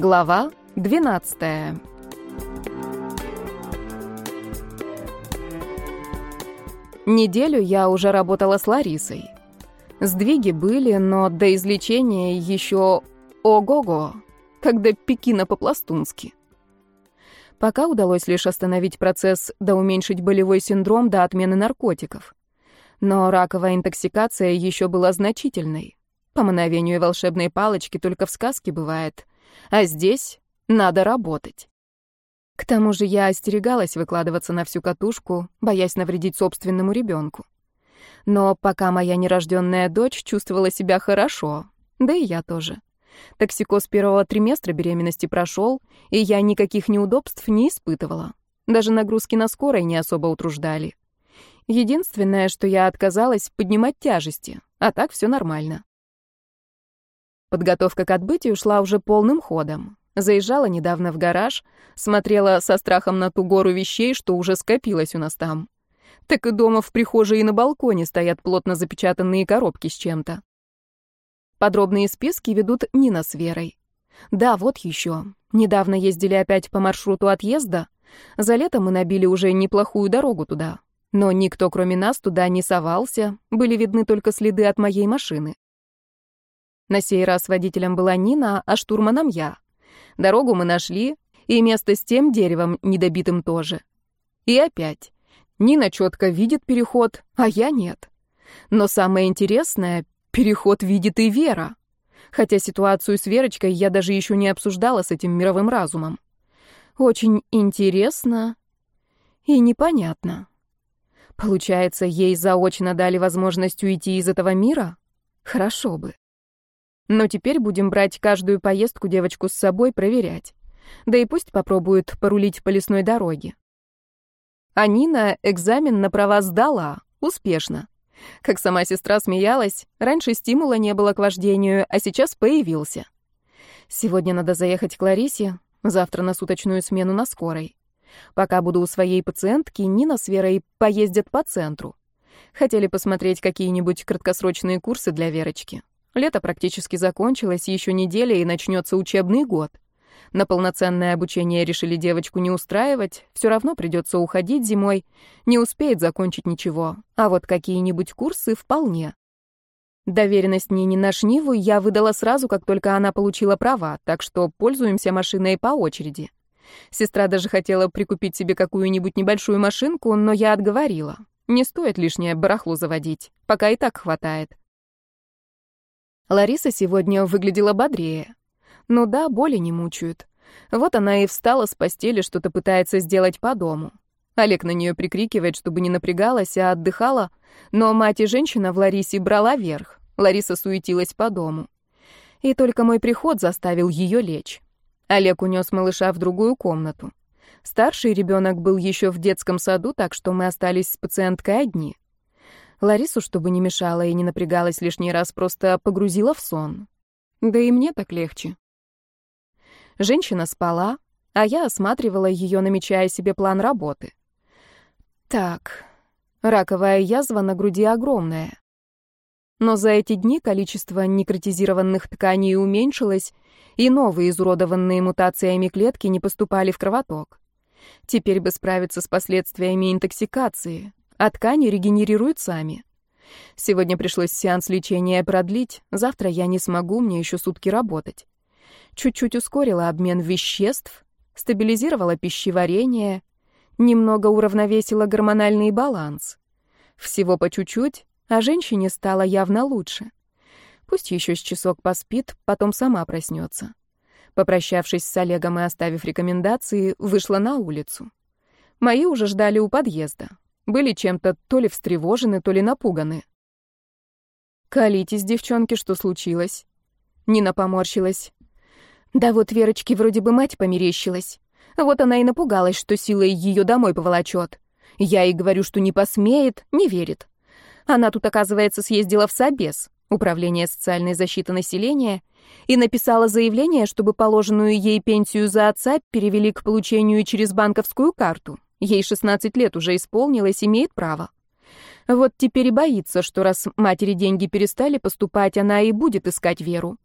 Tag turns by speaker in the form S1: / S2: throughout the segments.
S1: Глава 12. Неделю я уже работала с Ларисой. Сдвиги были, но до излечения еще ого-го, как до Пекина по-пластунски. Пока удалось лишь остановить процесс да уменьшить болевой синдром до отмены наркотиков. Но раковая интоксикация еще была значительной. По мановению волшебной палочки только в сказке бывает. А здесь надо работать. К тому же я остерегалась выкладываться на всю катушку, боясь навредить собственному ребенку. Но пока моя нерожденная дочь чувствовала себя хорошо, да и я тоже. Токсикоз первого триместра беременности прошел, и я никаких неудобств не испытывала. Даже нагрузки на скорой не особо утруждали. Единственное, что я отказалась поднимать тяжести, а так все нормально. Подготовка к отбытию шла уже полным ходом. Заезжала недавно в гараж, смотрела со страхом на ту гору вещей, что уже скопилось у нас там. Так и дома в прихожей и на балконе стоят плотно запечатанные коробки с чем-то. Подробные списки ведут Нина с Верой. Да, вот еще. Недавно ездили опять по маршруту отъезда. За лето мы набили уже неплохую дорогу туда. Но никто, кроме нас, туда не совался, были видны только следы от моей машины. На сей раз водителем была Нина, а штурманом я. Дорогу мы нашли, и место с тем деревом недобитым тоже. И опять. Нина четко видит переход, а я нет. Но самое интересное, переход видит и Вера. Хотя ситуацию с Верочкой я даже еще не обсуждала с этим мировым разумом. Очень интересно и непонятно. Получается, ей заочно дали возможность уйти из этого мира? Хорошо бы. Но теперь будем брать каждую поездку девочку с собой, проверять. Да и пусть попробует порулить по лесной дороге. А Нина экзамен на права сдала. Успешно. Как сама сестра смеялась, раньше стимула не было к вождению, а сейчас появился. Сегодня надо заехать к Ларисе, завтра на суточную смену на скорой. Пока буду у своей пациентки, Нина с Верой поездят по центру. Хотели посмотреть какие-нибудь краткосрочные курсы для Верочки. Лето практически закончилось, еще неделя и начнется учебный год. На полноценное обучение решили девочку не устраивать, все равно придется уходить зимой, не успеет закончить ничего, а вот какие-нибудь курсы вполне. Доверенность Нине на Шниву я выдала сразу, как только она получила права, так что пользуемся машиной по очереди. Сестра даже хотела прикупить себе какую-нибудь небольшую машинку, но я отговорила. Не стоит лишнее барахло заводить, пока и так хватает. Лариса сегодня выглядела бодрее. Ну да, боли не мучают. Вот она и встала с постели, что-то пытается сделать по дому. Олег на нее прикрикивает, чтобы не напрягалась, а отдыхала, но мать и женщина в Ларисе брала верх. Лариса суетилась по дому. И только мой приход заставил ее лечь. Олег унес малыша в другую комнату. Старший ребенок был еще в детском саду, так что мы остались с пациенткой одни. Ларису, чтобы не мешала и не напрягалась лишний раз, просто погрузила в сон. Да и мне так легче. Женщина спала, а я осматривала ее, намечая себе план работы. Так, раковая язва на груди огромная. Но за эти дни количество некротизированных тканей уменьшилось, и новые изуродованные мутациями клетки не поступали в кровоток. Теперь бы справиться с последствиями интоксикации, а ткани регенерируют сами. Сегодня пришлось сеанс лечения продлить, завтра я не смогу, мне еще сутки работать. Чуть-чуть ускорила обмен веществ, стабилизировала пищеварение, немного уравновесила гормональный баланс. Всего по чуть-чуть, а женщине стало явно лучше. Пусть еще с часок поспит, потом сама проснется. Попрощавшись с Олегом и оставив рекомендации, вышла на улицу. Мои уже ждали у подъезда. Были чем-то то ли встревожены, то ли напуганы. «Колитесь, девчонки, что случилось?» Нина поморщилась. «Да вот Верочке вроде бы мать померещилась. Вот она и напугалась, что силой ее домой поволочет. Я ей говорю, что не посмеет, не верит. Она тут, оказывается, съездила в Собес, Управление социальной защиты населения, и написала заявление, чтобы положенную ей пенсию за отца перевели к получению через банковскую карту. Ей 16 лет уже исполнилось, имеет право. Вот теперь и боится, что раз матери деньги перестали поступать, она и будет искать Веру.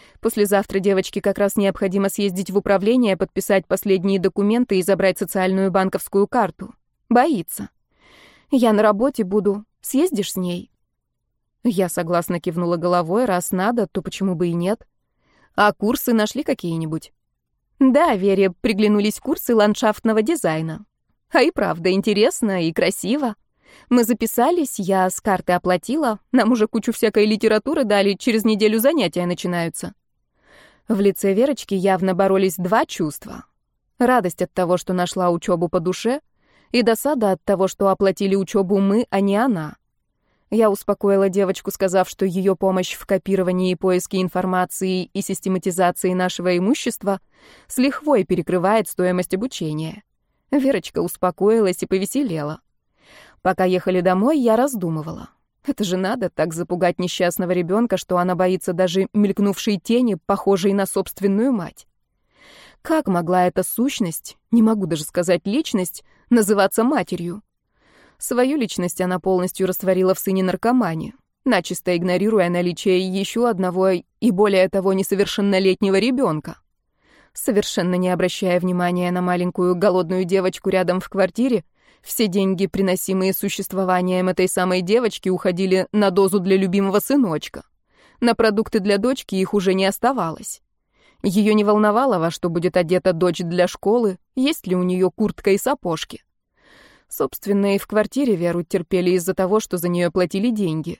S1: Послезавтра девочке как раз необходимо съездить в управление, подписать последние документы и забрать социальную банковскую карту. Боится. Я на работе буду. Съездишь с ней?» Я согласно кивнула головой. Раз надо, то почему бы и нет? «А курсы нашли какие-нибудь?» «Да, Вере приглянулись курсы ландшафтного дизайна. А и правда, интересно и красиво. Мы записались, я с карты оплатила, нам уже кучу всякой литературы дали, через неделю занятия начинаются». В лице Верочки явно боролись два чувства. Радость от того, что нашла учебу по душе, и досада от того, что оплатили учебу мы, а не она. Я успокоила девочку, сказав, что ее помощь в копировании и поиске информации и систематизации нашего имущества с лихвой перекрывает стоимость обучения. Верочка успокоилась и повеселела. Пока ехали домой, я раздумывала. Это же надо так запугать несчастного ребенка, что она боится даже мелькнувшей тени, похожей на собственную мать. Как могла эта сущность, не могу даже сказать личность, называться матерью? Свою личность она полностью растворила в сыне-наркомане, начисто игнорируя наличие еще одного и более того несовершеннолетнего ребенка. Совершенно не обращая внимания на маленькую голодную девочку рядом в квартире, все деньги, приносимые существованием этой самой девочки, уходили на дозу для любимого сыночка. На продукты для дочки их уже не оставалось. Ее не волновало, во что будет одета дочь для школы, есть ли у нее куртка и сапожки. Собственно, и в квартире Веру терпели из-за того, что за нее платили деньги.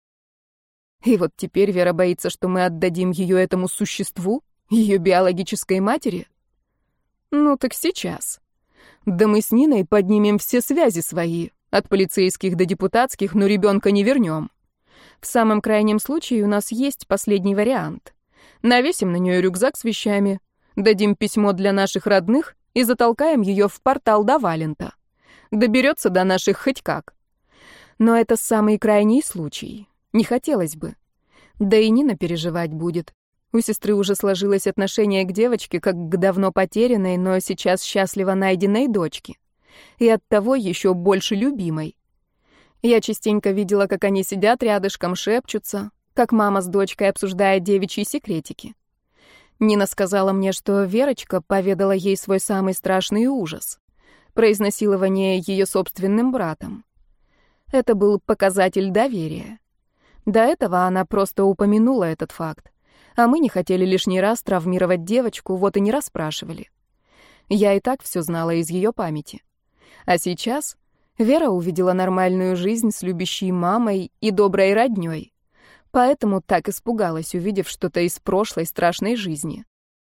S1: И вот теперь Вера боится, что мы отдадим ее этому существу, ее биологической матери. Ну так сейчас. Да мы с Ниной поднимем все связи свои, от полицейских до депутатских, но ребенка не вернем. В самом крайнем случае у нас есть последний вариант. Навесим на нее рюкзак с вещами, дадим письмо для наших родных и затолкаем ее в портал до Валента. Доберется до наших хоть как. Но это самый крайний случай. Не хотелось бы. Да и Нина переживать будет. У сестры уже сложилось отношение к девочке, как к давно потерянной, но сейчас счастливо найденной дочке. И оттого еще больше любимой. Я частенько видела, как они сидят рядышком, шепчутся, как мама с дочкой обсуждает девичьи секретики. Нина сказала мне, что Верочка поведала ей свой самый страшный ужас — про изнасилование ее собственным братом. Это был показатель доверия. До этого она просто упомянула этот факт. А мы не хотели лишний раз травмировать девочку, вот и не расспрашивали. Я и так все знала из ее памяти. А сейчас Вера увидела нормальную жизнь с любящей мамой и доброй роднёй, поэтому так испугалась, увидев что-то из прошлой страшной жизни.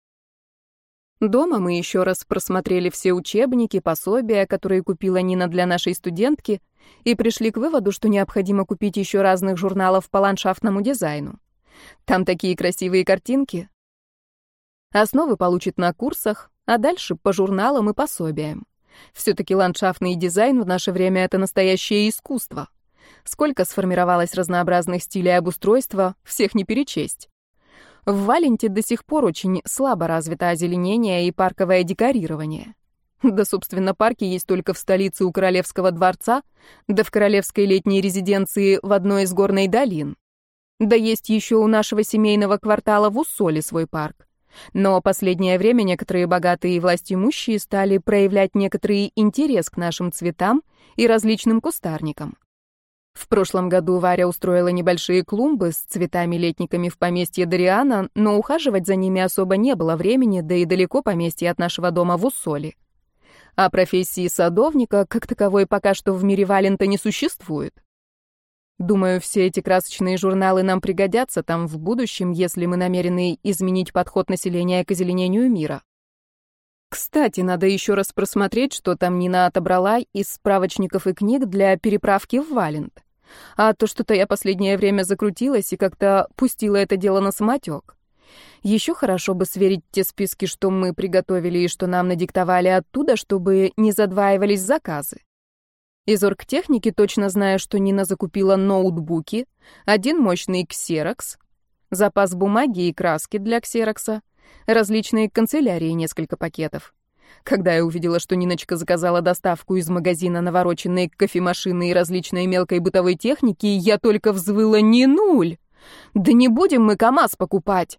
S1: Дома мы еще раз просмотрели все учебники, пособия, которые купила Нина для нашей студентки, и пришли к выводу, что необходимо купить еще разных журналов по ландшафтному дизайну. Там такие красивые картинки. Основы получит на курсах, а дальше по журналам и пособиям. Все-таки ландшафтный дизайн в наше время — это настоящее искусство. Сколько сформировалось разнообразных стилей обустройства, всех не перечесть. В Валенте до сих пор очень слабо развито озеленение и парковое декорирование. Да, собственно, парки есть только в столице у Королевского дворца, да в Королевской летней резиденции в одной из горной долин. Да есть еще у нашего семейного квартала в Уссоле свой парк. Но последнее время некоторые богатые и властимущие стали проявлять некоторый интерес к нашим цветам и различным кустарникам. В прошлом году Варя устроила небольшие клумбы с цветами-летниками в поместье Дариана, но ухаживать за ними особо не было времени, да и далеко поместье от нашего дома в Уссоле. А профессии садовника, как таковой, пока что в мире Валента не существует. Думаю, все эти красочные журналы нам пригодятся там в будущем, если мы намерены изменить подход населения к озеленению мира. Кстати, надо еще раз просмотреть, что там Нина отобрала из справочников и книг для переправки в Валент. А то что-то я последнее время закрутилась и как-то пустила это дело на самотек. Еще хорошо бы сверить те списки, что мы приготовили и что нам надиктовали оттуда, чтобы не задваивались заказы. Из оргтехники точно знаю, что Нина закупила ноутбуки, один мощный ксерокс, запас бумаги и краски для ксерокса, различные канцелярии, несколько пакетов. Когда я увидела, что Ниночка заказала доставку из магазина навороченной кофемашины и различной мелкой бытовой техники, я только взвыла: не нуль! Да не будем мы КамАЗ покупать!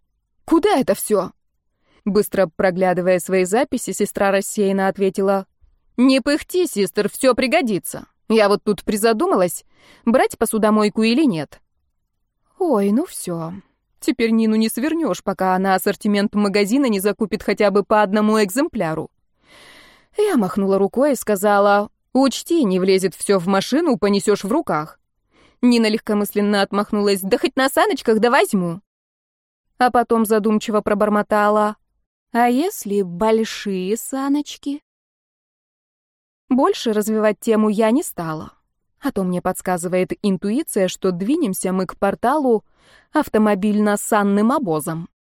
S1: Куда это все? Быстро проглядывая свои записи, сестра рассеянно ответила: «Не пыхти, систер, все пригодится. Я вот тут призадумалась, брать посудомойку или нет». Ой, ну все. Теперь Нину не свернешь, пока она ассортимент магазина не закупит хотя бы по одному экземпляру. Я махнула рукой и сказала: «Учти, не влезет все в машину, понесешь в руках». Нина легкомысленно отмахнулась: «Да хоть на саночках да возьму». А потом задумчиво пробормотала: «А если большие саночки?» Больше развивать тему я не стала. А то мне подсказывает интуиция, что двинемся мы к порталу автомобильно-санным обозом.